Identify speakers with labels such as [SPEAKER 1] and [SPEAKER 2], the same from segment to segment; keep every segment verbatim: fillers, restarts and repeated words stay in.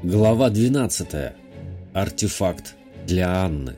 [SPEAKER 1] Глава двенадцатая. Артефакт для Анны.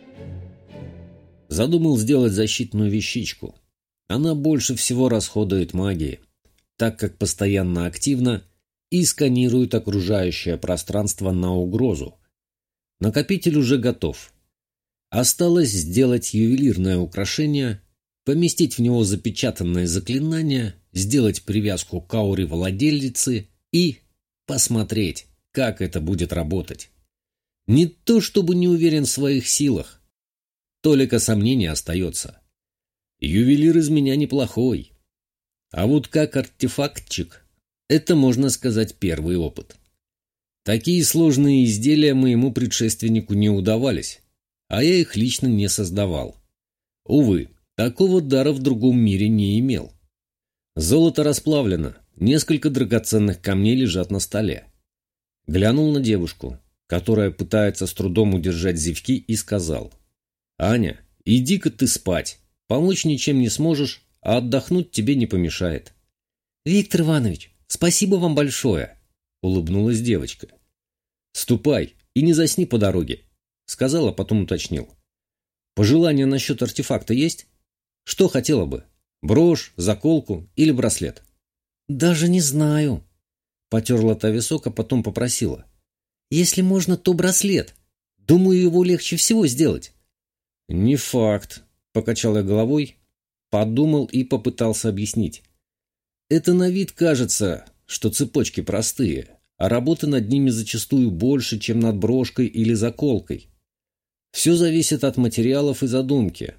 [SPEAKER 1] Задумал сделать защитную вещичку. Она больше всего расходует магии, так как постоянно активна и сканирует окружающее пространство на угрозу. Накопитель уже готов. Осталось сделать ювелирное украшение, поместить в него запечатанное заклинание, сделать привязку к ауре владелицы и посмотреть, как это будет работать. Не то чтобы не уверен в своих силах. Толика сомнений остается. Ювелир из меня неплохой. А вот как артефактчик, это, можно сказать, первый опыт. Такие сложные изделия моему предшественнику не удавались, а я их лично не создавал. Увы, такого дара в другом мире не имел. Золото расплавлено, несколько драгоценных камней лежат на столе. Глянул на девушку, которая пытается с трудом удержать зевки, и сказал: «Аня, иди-ка ты спать. Помочь ничем не сможешь, а отдохнуть тебе не помешает». «Виктор Иванович, спасибо вам большое», — улыбнулась девочка. «Ступай и не засни по дороге», — сказал, а потом уточнил. «Пожелания насчет артефакта есть? Что хотела бы? Брошь, заколку или браслет?» «Даже не знаю», — потерла та висок, а потом попросила. «Если можно, то браслет. Думаю, его легче всего сделать». «Не факт», — покачал я головой, подумал и попытался объяснить. «Это на вид кажется, что цепочки простые, а работы над ними зачастую больше, чем над брошкой или заколкой. Все зависит от материалов и задумки.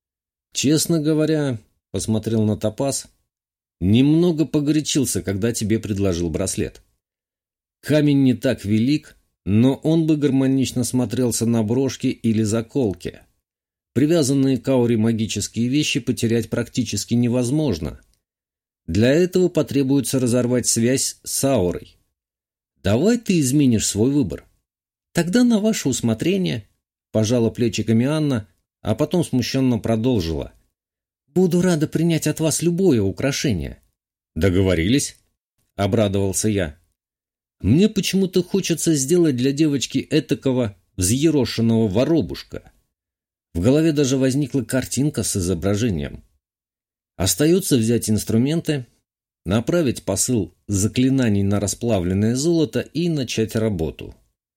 [SPEAKER 1] Честно говоря, — посмотрел на топаз, — немного погорячился, когда тебе предложил браслет. Камень не так велик, но он бы гармонично смотрелся на брошке или заколке. Привязанные к ауре магические вещи потерять практически невозможно. Для этого потребуется разорвать связь с аурой. Давай ты изменишь свой выбор. Тогда на ваше усмотрение, — пожала плечиками Анна, а потом смущенно продолжила. Буду рада принять от вас любое украшение». «Договорились?» — обрадовался я. «Мне почему-то хочется сделать для девочки этакого взъерошенного воробушка». В голове даже возникла картинка с изображением. Остается взять инструменты, направить посыл заклинаний на расплавленное золото и начать работу.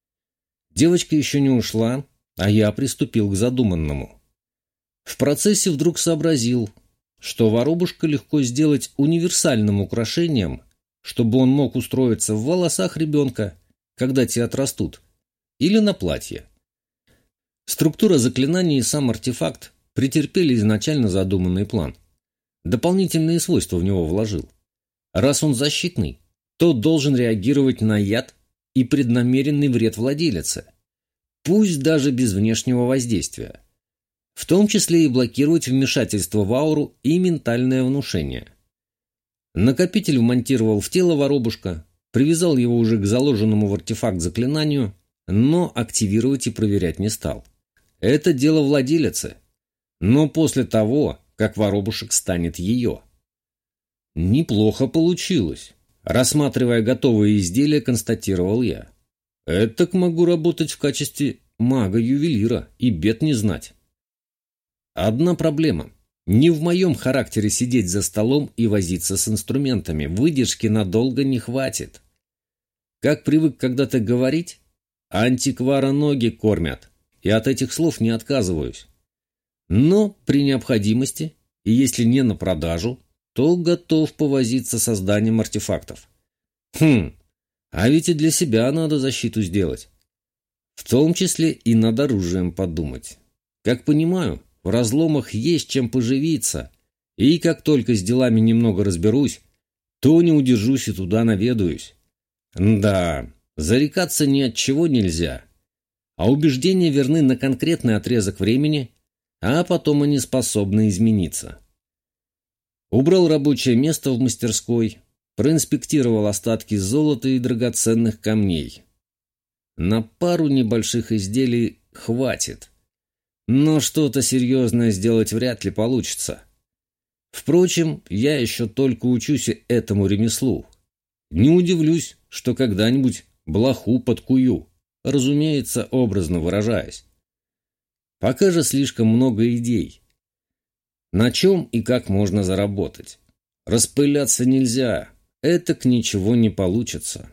[SPEAKER 1] Девочка еще не ушла, а я приступил к задуманному. В процессе вдруг сообразил, что воробушка легко сделать универсальным украшением, чтобы он мог устроиться в волосах ребенка, когда те отрастут, или на платье. Структура заклинаний и сам артефакт претерпели изначально задуманный план. Дополнительные свойства в него вложил. Раз он защитный, то должен реагировать на яд и преднамеренный вред владелице, пусть даже без внешнего воздействия. В том числе и блокировать вмешательство в ауру и ментальное внушение. Накопитель вмонтировал в тело воробушка, привязал его уже к заложенному в артефакт заклинанию, но активировать и проверять не стал. Это дело владелицы, но после того, как воробушек станет ее. Неплохо получилось. Рассматривая готовые изделия, констатировал я. Этак могу работать в качестве мага-ювелира и бед не знать. Одна проблема. Не в моем характере сидеть за столом и возиться с инструментами. Выдержки надолго не хватит. Как привык когда-то говорить, антиквара ноги кормят, и от этих слов не отказываюсь. Но при необходимости, и если не на продажу, то готов повозиться с созданием артефактов. Хм, а ведь и для себя надо защиту сделать. В том числе и над оружием подумать. Как понимаю, в разломах есть чем поживиться, и как только с делами немного разберусь, то не удержусь и туда наведаюсь. Да, зарекаться ни от чего нельзя, а убеждения верны на конкретный отрезок времени, а потом они способны измениться. Убрал рабочее место в мастерской, проинспектировал остатки золота и драгоценных камней. На пару небольших изделий хватит. Но что-то серьезное сделать вряд ли получится. Впрочем, я еще только учусь этому ремеслу. Не удивлюсь, что когда-нибудь блоху подкую, разумеется, образно выражаясь. Пока же слишком много идей. На чем и как можно заработать? Распыляться нельзя, этак ничего не получится.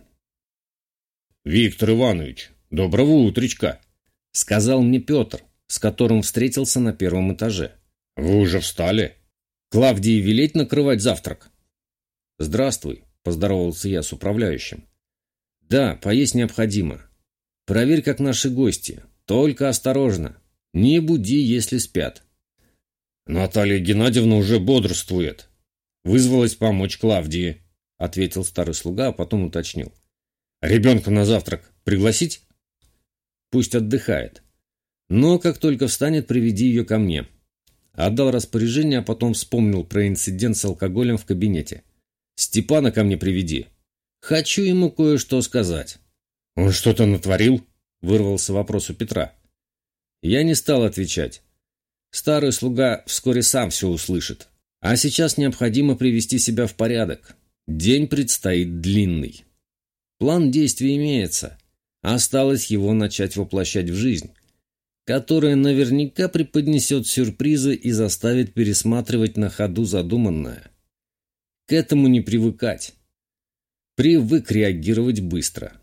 [SPEAKER 1] «Виктор Иванович, доброго утречка», — сказал мне Петр, с которым встретился на первом этаже. «Вы уже встали? Клавдии велеть накрывать завтрак?» «Здравствуй», — поздоровался я с управляющим. «Да, поесть необходимо. Проверь, как наши гости. Только осторожно. Не буди, если спят». «Наталья Геннадьевна уже бодрствует. Вызвалась помочь Клавдии», — ответил старый слуга, а потом уточнил. «Ребенка на завтрак пригласить?» «Пусть отдыхает. Но как только встанет, приведи ее ко мне». Отдал распоряжение, а потом вспомнил про инцидент с алкоголем в кабинете. «Степана ко мне приведи. Хочу ему кое-что сказать». «Он что-то натворил?» — вырвался вопрос у Петра. Я не стал отвечать. Старый слуга вскоре сам все услышит. А сейчас необходимо привести себя в порядок. День предстоит длинный. План действий имеется. Осталось его начать воплощать в жизнь, которая наверняка преподнесет сюрпризы и заставит пересматривать на ходу задуманное. К этому не привыкать. Привык реагировать быстро.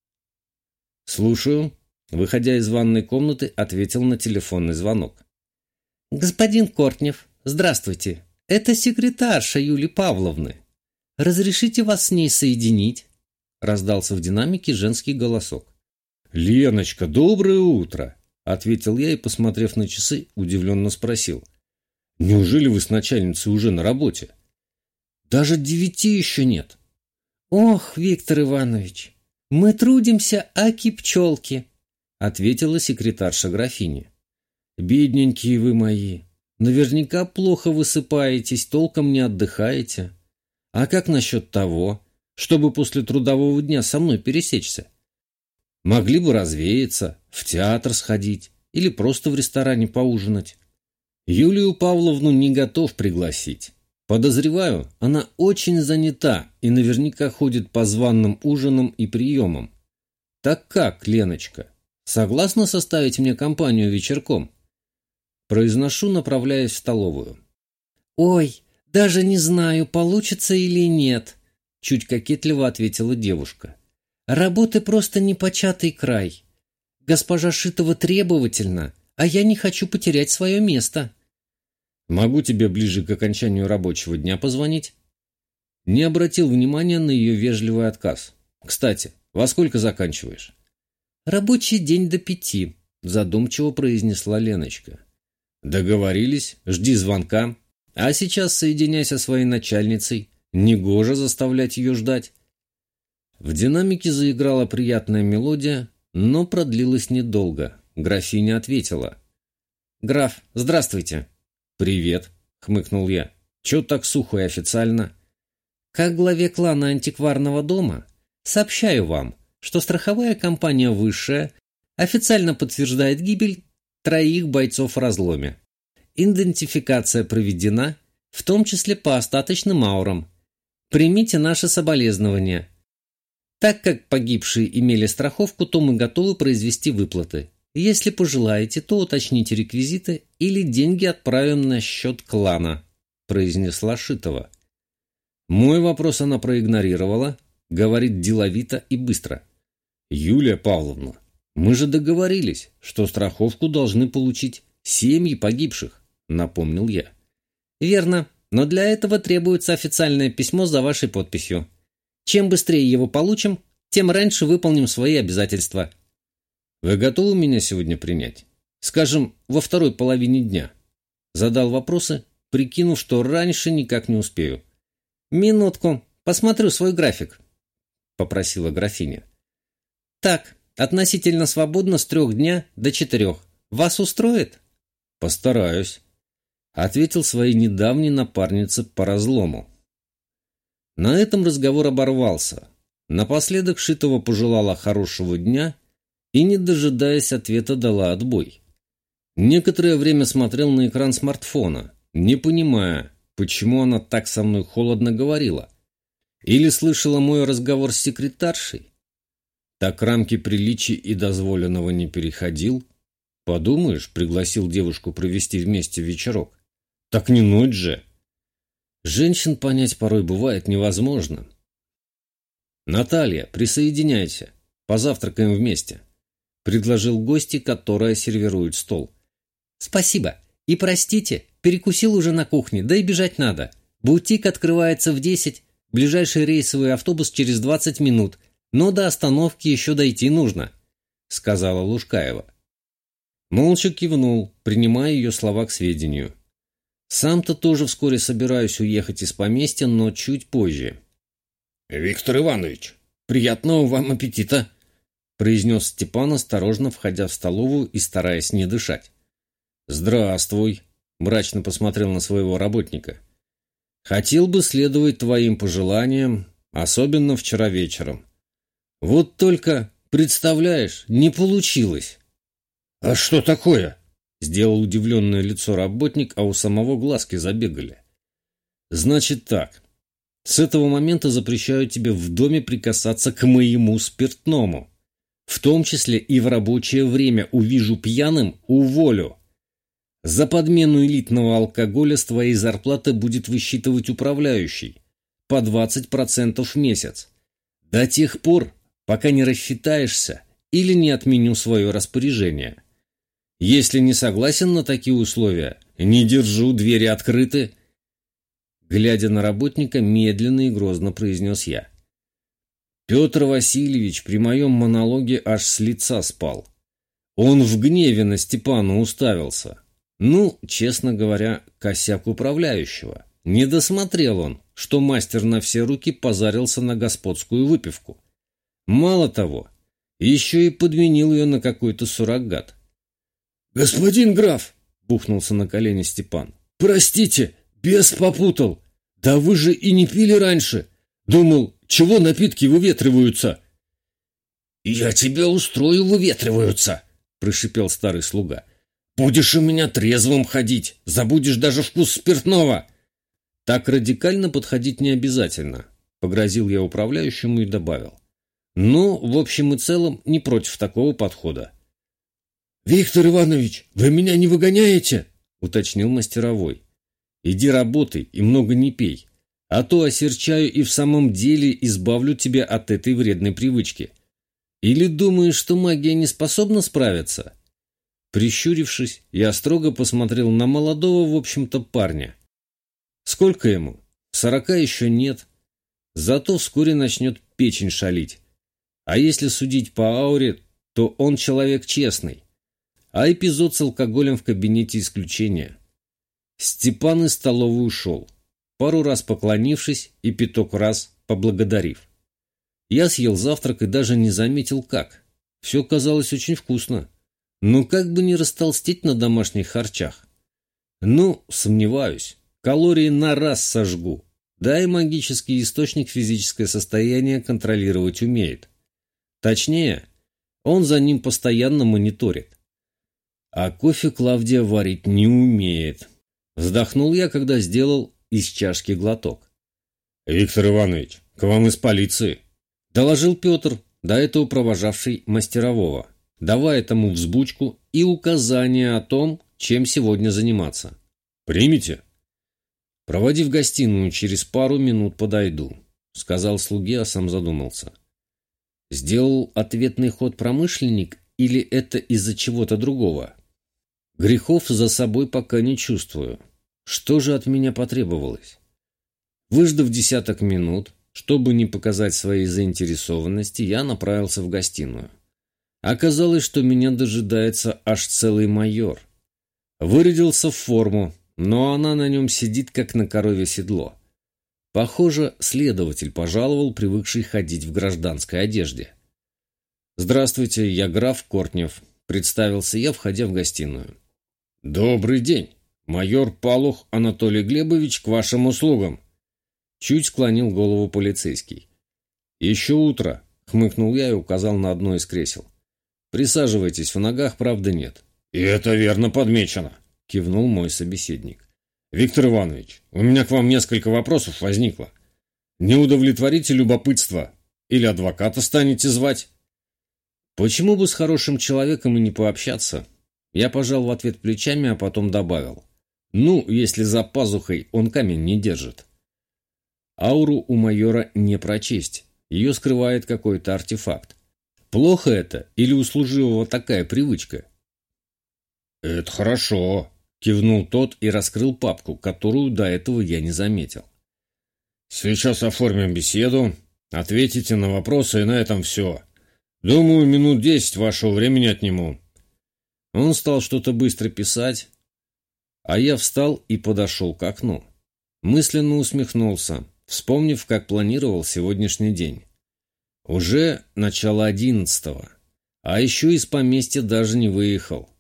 [SPEAKER 1] «Слушаю», — выходя из ванной комнаты, ответил на телефонный звонок.
[SPEAKER 2] «Господин Кортнев, здравствуйте. Это секретарша Юлии Павловны. Разрешите вас с ней соединить?» Раздался в динамике женский голосок.
[SPEAKER 1] «Леночка, доброе утро!» — ответил я и, посмотрев на часы, удивленно спросил. «Неужели вы с начальницей уже на работе? Даже девяти еще нет».
[SPEAKER 2] «Ох, Виктор Иванович, мы трудимся, аки пчелки», — ответила секретарша графини.
[SPEAKER 1] «Бедненькие вы мои, наверняка плохо высыпаетесь, толком не отдыхаете. А как насчет того, чтобы после трудового дня со мной пересечься? Могли бы развеяться, в театр сходить или просто в ресторане поужинать. Юлию Павловну не готов пригласить. Подозреваю, она очень занята и наверняка ходит по званым ужинам и приемам. Так как, Леночка, согласна составить мне компанию вечерком?» Произношу, направляясь в столовую.
[SPEAKER 2] «Ой, даже не знаю, получится или нет», — чуть кокетливо ответила девушка. «Работы просто непочатый край. Госпожа Шитова требовательна, а я не хочу потерять свое место».
[SPEAKER 1] «Могу тебе ближе к окончанию рабочего дня позвонить?» Не обратил внимания на ее вежливый отказ. «Кстати, во сколько заканчиваешь?»
[SPEAKER 2] «Рабочий день до пяти», — задумчиво произнесла Леночка.
[SPEAKER 1] «Договорились, жди звонка. А сейчас соединяйся со своей начальницей. Негоже заставлять ее ждать». В динамике заиграла приятная мелодия, но продлилась недолго. Графиня ответила.
[SPEAKER 2] «Граф, здравствуйте».
[SPEAKER 1] «Привет», — хмыкнул я. «Чё так сухо и официально?»
[SPEAKER 2] «Как главе клана антикварного дома сообщаю вам, что страховая компания «Высшая» официально подтверждает гибель троих бойцов в разломе. Идентификация проведена, в том числе по остаточным аурам. Примите наши соболезнования. Так как погибшие имели страховку, то мы готовы произвести выплаты. Если пожелаете, то уточните реквизиты или деньги отправим на счет клана», — произнесла Шитова.
[SPEAKER 1] Мой вопрос она проигнорировала, говорит деловито и быстро. «Юлия Павловна, мы же договорились, что страховку должны получить семьи погибших», — напомнил я.
[SPEAKER 2] «Верно, но для этого требуется официальное письмо за вашей подписью. Чем быстрее его получим, тем раньше выполним свои обязательства».
[SPEAKER 1] «Вы готовы меня сегодня принять? Скажем, во второй половине дня?» Задал вопросы, прикинув, что раньше никак не успею.
[SPEAKER 2] «Минутку, посмотрю свой график», — попросила графиня. «Так, относительно свободно с трех дня до четырех. Вас устроит?»
[SPEAKER 1] «Постараюсь», — ответил своей недавней напарнице по разлому. На этом разговор оборвался. Напоследок Шитова пожелала хорошего дня и, не дожидаясь ответа, дала отбой. Некоторое время смотрел на экран смартфона, не понимая, почему она так со мной холодно говорила. Или слышала мой разговор с секретаршей? Так рамки приличий и дозволенного не переходил? Подумаешь, пригласил девушку провести вместе вечерок. Так не ночь же. Женщин понять порой бывает невозможно. «Наталья, присоединяйся. Позавтракаем вместе», — предложил гости, которая сервирует стол.
[SPEAKER 2] «Спасибо. И простите, перекусил уже на кухне, да и бежать надо. Бутик открывается в десять, ближайший рейсовый автобус через двадцать минут, но до остановки еще дойти нужно», — сказала Лужкаева. Молча кивнул, принимая ее слова к сведению. Сам-то тоже вскоре собираюсь уехать из поместья, но чуть позже.
[SPEAKER 1] «Виктор Иванович, приятного вам аппетита!» — произнес Степан, осторожно входя в столовую и стараясь не дышать. «Здравствуй!» — мрачно посмотрел на своего работника. «Хотел бы следовать твоим пожеланиям, особенно вчера вечером. Вот только, представляешь, не получилось». «А что такое?» — сделал удивленное лицо работник, а у самого глазки забегали. «Значит так. С этого момента запрещаю тебе в доме прикасаться к моему спиртному. В том числе и в рабочее время. Увижу пьяным — уволю. За подмену элитного алкоголя с твоей зарплаты будет высчитывать управляющий. По двадцать процентов в месяц. До тех пор, пока не рассчитаешься или не отменю свое распоряжение. Если не согласен на такие условия, не держу, двери открыты». Глядя на работника, медленно и грозно произнес я. Петр Васильевич при моем монологе аж с лица спал. Он в гневе на Степана уставился. Ну, честно говоря, косяк управляющего. Не досмотрел он, что мастер на все руки позарился на господскую выпивку. Мало того, еще и подменил ее на какой-то суррогат. «Господин граф!» — бухнулся на колени Степан. «Простите, бес попутал. Да вы же и не пили раньше. Думал, чего напитки выветриваются?» «Я тебя устрою, выветриваются!» — прошипел старый слуга. «Будешь у меня трезвым ходить, забудешь даже вкус спиртного!» «Так радикально подходить не обязательно», — погрозил я управляющему и добавил. «Ну, в общем и целом, не против такого подхода». «Виктор Иванович, вы меня не выгоняете?» — уточнил мастеровой. «Иди работай и много не пей, а то осерчаю и в самом деле избавлю тебя от этой вредной привычки. Или думаешь, что магия не способна справиться?» Прищурившись, я строго посмотрел на молодого, в общем-то, парня. Сколько ему? Сорока еще нет. Зато вскоре начнет печень шалить. А если судить по ауре, то он человек честный. А эпизод с алкоголем в кабинете исключение. Степан из столовой ушел, пару раз поклонившись и пяток раз поблагодарив. Я съел завтрак и даже не заметил как. Все казалось очень вкусно. Но как бы не растолстеть на домашних харчах. Ну, сомневаюсь. Калории на раз сожгу. Да и магический источник физическое состояние контролировать умеет. Точнее, он за ним постоянно мониторит. А кофе Клавдия варить не умеет. Вздохнул я, когда сделал из чашки глоток. «Виктор Иванович, к вам из полиции», — доложил Петр, до этого провожавший мастерового, давая тому взбучку и указания о том, чем сегодня заниматься. «Примите?» «Проводи в гостиную, через пару минут подойду», — сказал слуге, а сам задумался. Сделал ответный ход промышленник или это из-за чего-то другого? Грехов за собой пока не чувствую. Что же от меня потребовалось? Выждав десяток минут, чтобы не показать своей заинтересованности, я направился в гостиную. Оказалось, что меня дожидается аж целый майор. Вырядился в форму, но она на нем сидит, как на корове седло. Похоже, следователь пожаловал, привыкший ходить в гражданской одежде. «Здравствуйте, я граф Кортнев», — представился я, входя в гостиную. «Добрый день, майор Палух Анатолий Глебович, к вашим услугам», — чуть склонил голову полицейский. «Еще утро», — хмыкнул я и указал на одно из кресел. «Присаживайтесь, в ногах правды нет». «И это верно подмечено», — кивнул мой собеседник. «Виктор Иванович, у меня к вам несколько вопросов возникло. Не удовлетворите любопытство? Или адвоката станете звать?» Почему бы с хорошим человеком и не пообщаться? Я пожал в ответ плечами, а потом добавил. Ну, если за пазухой он камень не держит. Ауру у майора не прочесть. Ее скрывает какой-то артефакт. Плохо это или у служивого такая привычка? «Это хорошо», — кивнул тот и раскрыл папку, которую до этого я не заметил. «Сейчас оформим беседу, ответите на вопросы, и на этом все. Думаю, минут десять вашего времени отниму». Он стал что-то быстро писать, а я встал и подошел к окну. Мысленно усмехнулся, вспомнив, как планировал сегодняшний день. Уже начало одиннадцатого, а еще из поместья даже не выехал.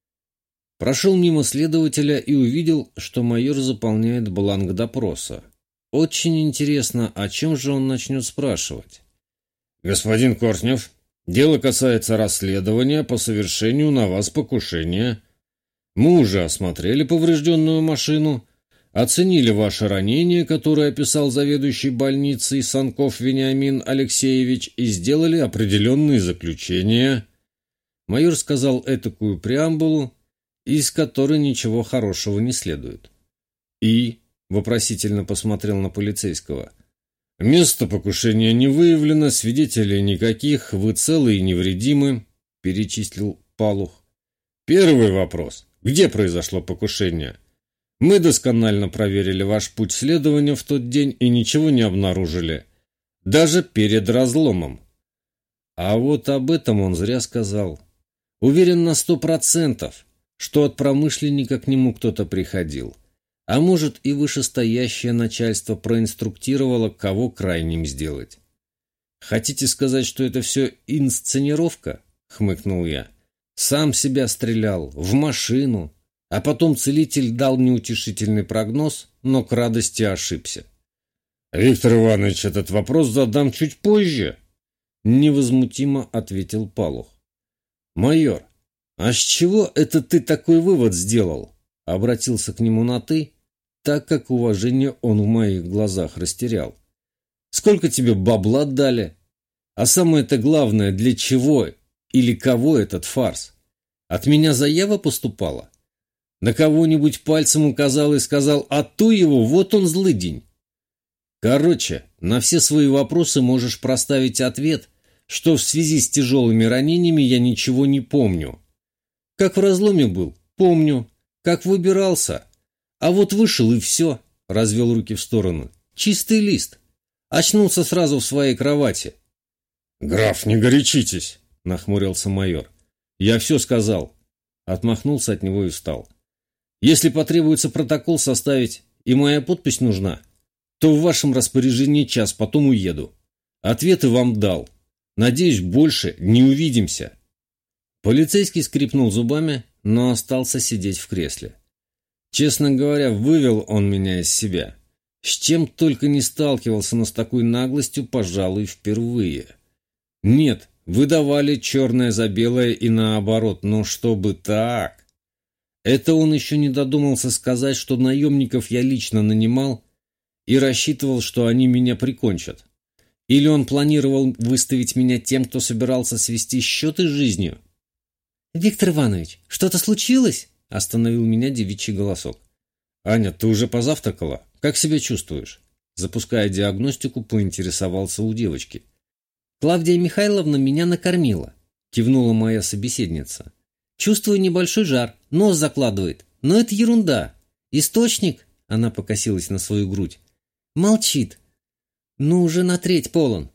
[SPEAKER 1] Прошел мимо следователя и увидел, что майор заполняет бланк допроса. Очень интересно, о чем же он начнет спрашивать. «Господин Кортнев, дело касается расследования по совершению на вас покушения. Мы уже осмотрели поврежденную машину, оценили ваше ранение, которое описал заведующий больницей Санков Вениамин Алексеевич, и сделали определенные заключения». Майор сказал этакую преамбулу, из которой ничего хорошего не следует. «И?» — вопросительно посмотрел на полицейского. «Место покушения не выявлено, свидетелей никаких, вы целы и невредимы», — перечислил Палух. «Первый вопрос. Где произошло покушение? Мы досконально проверили ваш путь следования в тот день и ничего не обнаружили. Даже перед разломом». А вот об этом он зря сказал. Уверен на сто процентов, что от промышленника к нему кто-то приходил. А может, и вышестоящее начальство проинструктировало, кого крайним сделать. «Хотите сказать, что это все инсценировка?» — хмыкнул я. «Сам себя стрелял, в машину, а потом целитель дал неутешительный прогноз, но к радости ошибся». «Виктор Иванович, этот вопрос задам чуть позже», — невозмутимо ответил Палух. «Майор, а с чего это ты такой вывод сделал?» Обратился к нему на «ты», так как уважение он в моих глазах растерял. «Сколько тебе бабла дали? А самое-то главное, для чего или кого этот фарс? От меня заява поступала? На кого-нибудь пальцем указал и сказал: а то его, вот он злыдень». Короче, на все свои вопросы можешь проставить ответ, что в связи с тяжелыми ранениями я ничего не помню. Как в разломе был, помню. Как выбирался. А вот вышел и все, развел руки в сторону. Чистый лист. Очнулся сразу в своей кровати. «Граф, не горячитесь», — нахмурился майор. «Я все сказал». Отмахнулся от него и встал. «Если потребуется протокол составить и моя подпись нужна, то в вашем распоряжении час, потом уеду. Ответы вам дал. Надеюсь, больше не увидимся». Полицейский скрипнул зубами, но остался сидеть в кресле. Честно говоря, вывел он меня из себя. С чем только не сталкивался, но с такой наглостью, пожалуй, впервые. Нет, выдавали черное за белое и наоборот, но чтобы так. Это он еще не додумался сказать, что наемников я лично нанимал и рассчитывал, что они меня прикончат. Или он планировал выставить меня тем, кто собирался свести счеты с жизнью? «Виктор Иванович, что-то случилось?» — остановил меня девичий голосок. «Аня, ты уже позавтракала? Как себя чувствуешь?» Запуская диагностику, поинтересовался у девочки. «Клавдия Михайловна меня накормила», — кивнула моя собеседница. «Чувствую небольшой жар, нос закладывает, но это ерунда. Источник?» — она покосилась на свою грудь. «Молчит. Ну, уже на треть полон».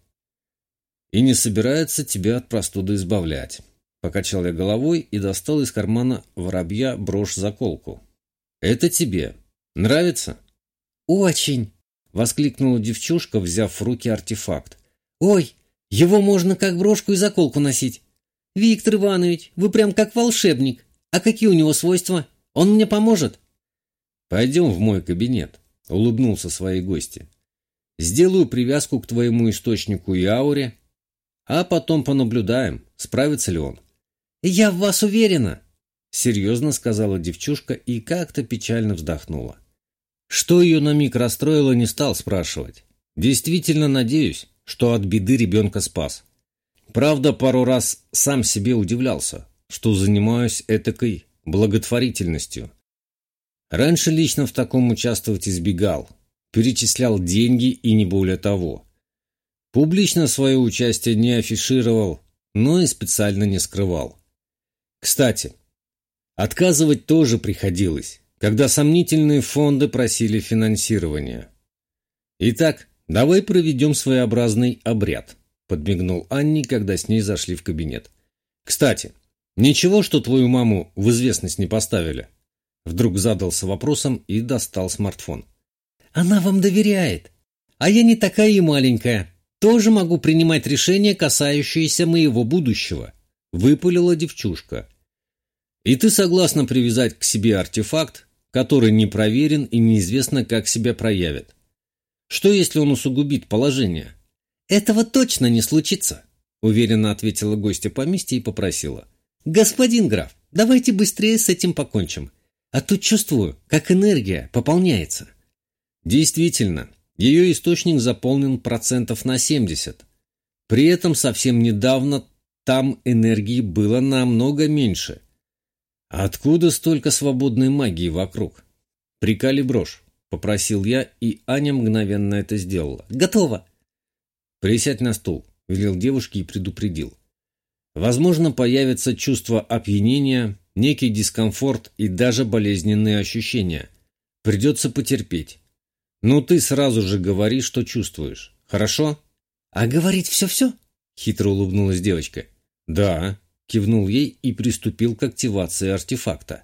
[SPEAKER 1] «И не собирается тебя от простуды избавлять». Покачал я головой и достал из кармана воробья брошь-заколку. «Это тебе. Нравится?» «Очень!» — воскликнула девчушка, взяв в руки артефакт. «Ой, его можно как брошку и заколку носить. Виктор Иванович, вы прям как волшебник. А какие у него свойства? Он мне поможет?» «Пойдем в мой кабинет», — улыбнулся своей гости. «Сделаю привязку к твоему источнику и ауре, а потом понаблюдаем, справится ли он». «Я в вас уверена», — серьезно сказала девчушка и как-то печально вздохнула. Что ее на миг расстроило, не стал спрашивать. Действительно надеюсь, что от беды ребенка спас. Правда, пару раз сам себе удивлялся, что занимаюсь этакой благотворительностью. Раньше лично в таком участвовать избегал, перечислял деньги и не более того. Публично свое участие не афишировал, но и специально не скрывал. Кстати, отказывать тоже приходилось, когда сомнительные фонды просили финансирования. «Итак, давай проведем своеобразный обряд», — подмигнул Анне, когда с ней зашли в кабинет. «Кстати, ничего, что твою маму в известность не поставили?» Вдруг задался вопросом и достал смартфон.
[SPEAKER 2] «Она вам доверяет, а я не такая и маленькая. Тоже могу принимать решения, касающиеся моего будущего», — выпалила девчушка.
[SPEAKER 1] «И ты согласна привязать к себе артефакт, который не проверен и неизвестно, как себя проявит? Что, если он усугубит положение?»
[SPEAKER 2] «Этого точно не случится», — уверенно ответила гостья поместья и попросила. «Господин граф, давайте быстрее с этим покончим, а то чувствую, как энергия пополняется».
[SPEAKER 1] Действительно, ее источник заполнен процентов на семьдесят. При этом совсем недавно там энергии было намного меньше. Откуда столько свободной магии вокруг? «Приколи брошь», — попросил я, и Аня мгновенно это сделала.
[SPEAKER 2] «Готово».
[SPEAKER 1] «Присядь на стул», — велел девушке и предупредил. «Возможно, появится чувство опьянения, некий дискомфорт и даже болезненные ощущения. Придется потерпеть. Но ты сразу же говори, что чувствуешь. Хорошо?»
[SPEAKER 2] «А говорить все-все?» — хитро улыбнулась девочка.
[SPEAKER 1] «Да», — кивнул ей и приступил к активации артефакта.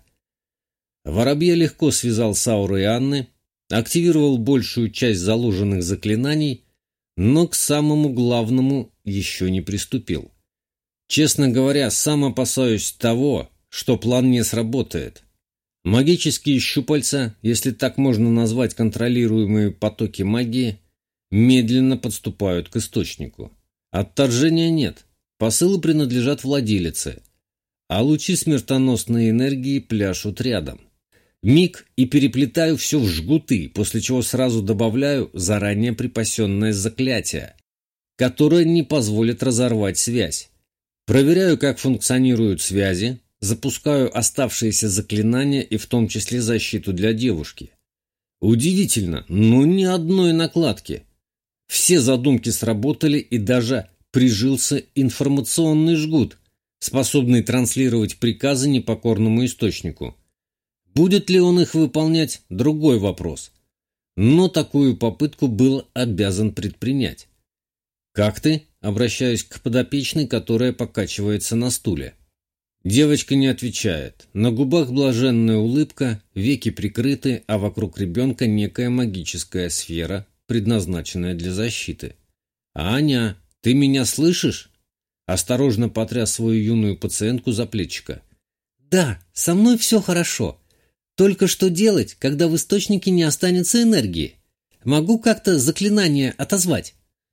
[SPEAKER 1] Воробья легко связал с аурой Анны, активировал большую часть заложенных заклинаний, но к самому главному еще не приступил. Честно говоря, сам опасаюсь того, что план не сработает. Магические щупальца, если так можно назвать контролируемые потоки магии, медленно подступают к источнику. Отторжения нет, посылы принадлежат владелице, а лучи смертоносной энергии пляшут рядом. Миг и переплетаю все в жгуты, после чего сразу добавляю заранее припасенное заклятие, которое не позволит разорвать связь. Проверяю, как функционируют связи, запускаю оставшиеся заклинания и в том числе защиту для девушки. Удивительно, но ни одной накладки. Все задумки сработали, и даже прижился информационный жгут, способный транслировать приказы непокорному источнику. Будет ли он их выполнять – другой вопрос. Но такую попытку был обязан предпринять. «Как ты?» – обращаюсь к подопечной, которая покачивается на стуле. Девочка не отвечает. На губах блаженная улыбка, веки прикрыты, а вокруг ребенка некая магическая сфера, предназначенная для защиты. «Аня, ты меня слышишь?» Осторожно потряс свою юную пациентку за плечико.
[SPEAKER 2] «Да, со мной все хорошо. Только что делать, когда в источнике не останется энергии? Могу как-то заклинание отозвать?»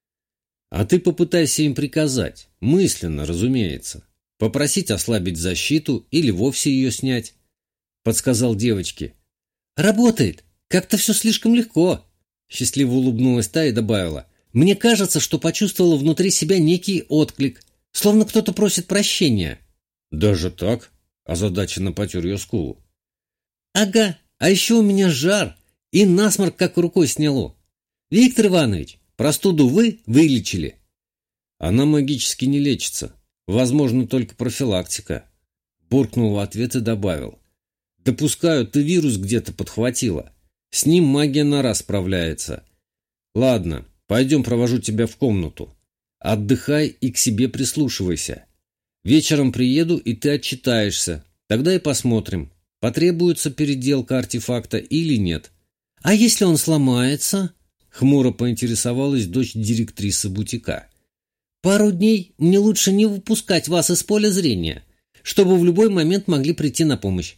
[SPEAKER 1] «А ты попытайся им приказать, мысленно, разумеется. Попросить ослабить защиту или вовсе ее снять», — подсказал девочке.
[SPEAKER 2] «Работает. Как-то все слишком легко», — счастливо улыбнулась та и добавила. «Мне кажется, что почувствовала внутри себя некий отклик, словно кто-то просит прощения».
[SPEAKER 1] «Даже так?» — озадаченно потер ее скулу.
[SPEAKER 2] «Ага, а еще у меня жар, и насморк как рукой сняло. Виктор Иванович, простуду вы вылечили?»
[SPEAKER 1] «Она магически не лечится. Возможно, только профилактика», — буркнул в ответ и добавил. «Допускаю, ты вирус где-то подхватила. С ним магия на раз справляется. Ладно, пойдем, провожу тебя в комнату. Отдыхай и к себе прислушивайся. Вечером приеду, и ты отчитаешься. Тогда и посмотрим, потребуется переделка артефакта или нет».
[SPEAKER 2] «А если он сломается?»
[SPEAKER 1] — хмуро поинтересовалась дочь директрисы бутика.
[SPEAKER 2] «Пару дней мне лучше не выпускать вас из поля зрения, чтобы в любой момент могли прийти на помощь».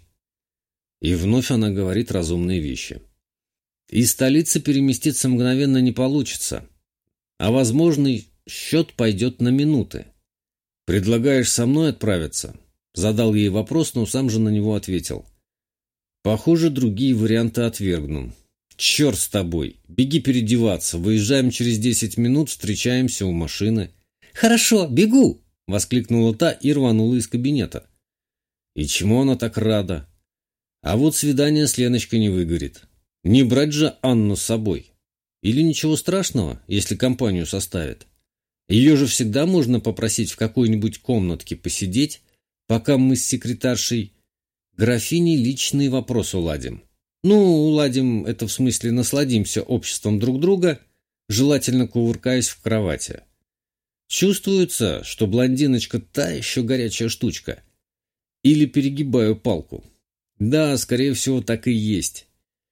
[SPEAKER 1] И вновь она говорит разумные вещи. Из столицы переместиться мгновенно не получится, а возможный счет пойдет на минуты. «Предлагаешь со мной отправиться?» Задал ей вопрос, но сам же на него ответил. «Похоже, другие варианты отвергну. Черт с тобой, беги переодеваться, выезжаем через десять минут, встречаемся у машины».
[SPEAKER 2] «Хорошо, бегу!»
[SPEAKER 1] — воскликнула та и рванула из кабинета. И чему она так рада? А вот свидание с Леночкой не выгорит. Не брать же Анну с собой. Или ничего страшного, если компанию составит. Ее же всегда можно попросить в какой-нибудь комнатке посидеть, пока мы с секретаршей графиней личный вопрос уладим. Ну, уладим, это в смысле насладимся обществом друг друга, желательно кувыркаясь в кровати. Чувствуется, что блондиночка та еще горячая штучка. Или перегибаю палку. Да, скорее всего, так и есть.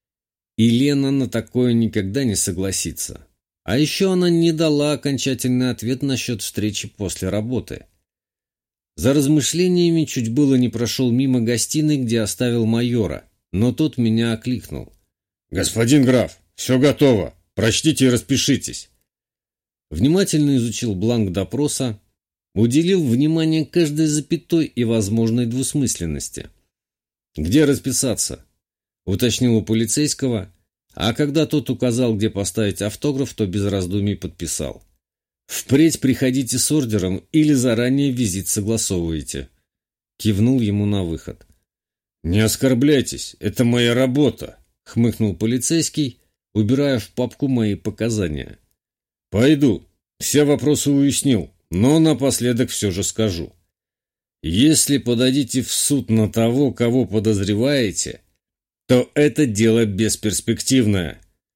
[SPEAKER 1] И Лена на такое никогда не согласится. А еще она не дала окончательный ответ насчет встречи после работы. За размышлениями чуть было не прошел мимо гостиной, где оставил майора, но тот меня окликнул. «Господин граф, все готово. Прочтите и распишитесь». Внимательно изучил бланк допроса, уделил внимание каждой запятой и возможной двусмысленности. «Где расписаться?» — уточнил у полицейского, а когда тот указал, где поставить автограф, то без раздумий подписал. «Впредь приходите с ордером или заранее визит согласовывайте». Кивнул ему на выход. «Не оскорбляйтесь, это моя работа», — хмыкнул полицейский, убирая в папку мои показания. «Пойду. Все вопросы уяснил, но напоследок все же скажу. Если подадите в суд на того, кого подозреваете, то это дело бесперспективное.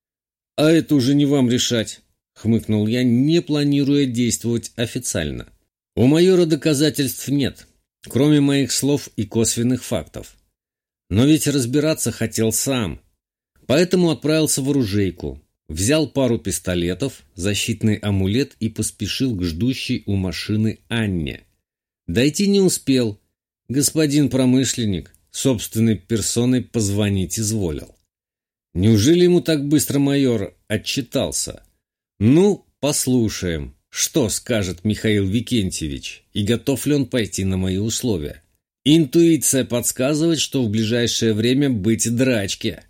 [SPEAKER 1] А это уже не вам решать», — хмыкнул я, не планируя действовать официально. «У майора доказательств нет, кроме моих слов и косвенных фактов. Но ведь разбираться хотел сам, поэтому отправился в оружейку, взял пару пистолетов, защитный амулет и поспешил к ждущей у машины Анне. Дойти не успел. Господин промышленник собственной персоной позвонить изволил. Неужели ему так быстро майор отчитался? Ну, послушаем, что скажет Михаил Викентьевич и готов ли он пойти на мои условия. Интуиция подсказывает, что в ближайшее время быть драчке.